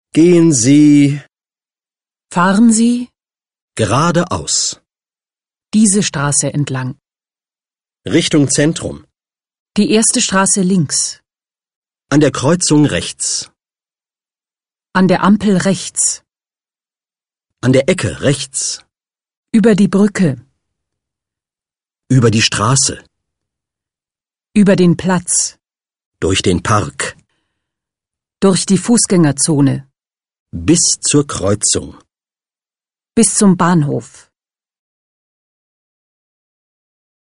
Gehen Sie Fahren Sie geradeaus, diese Straße entlang. Richtung Zentrum, Die erste Straße links. an der Kreuzung rechts, An der Ampel rechts. an der Ecke rechts, Über die Brücke. über die Straße, Über den Platz. durch den Park, Durch die Fußgängerzone. bis zur Kreuzung. Bis zum Bahnhof.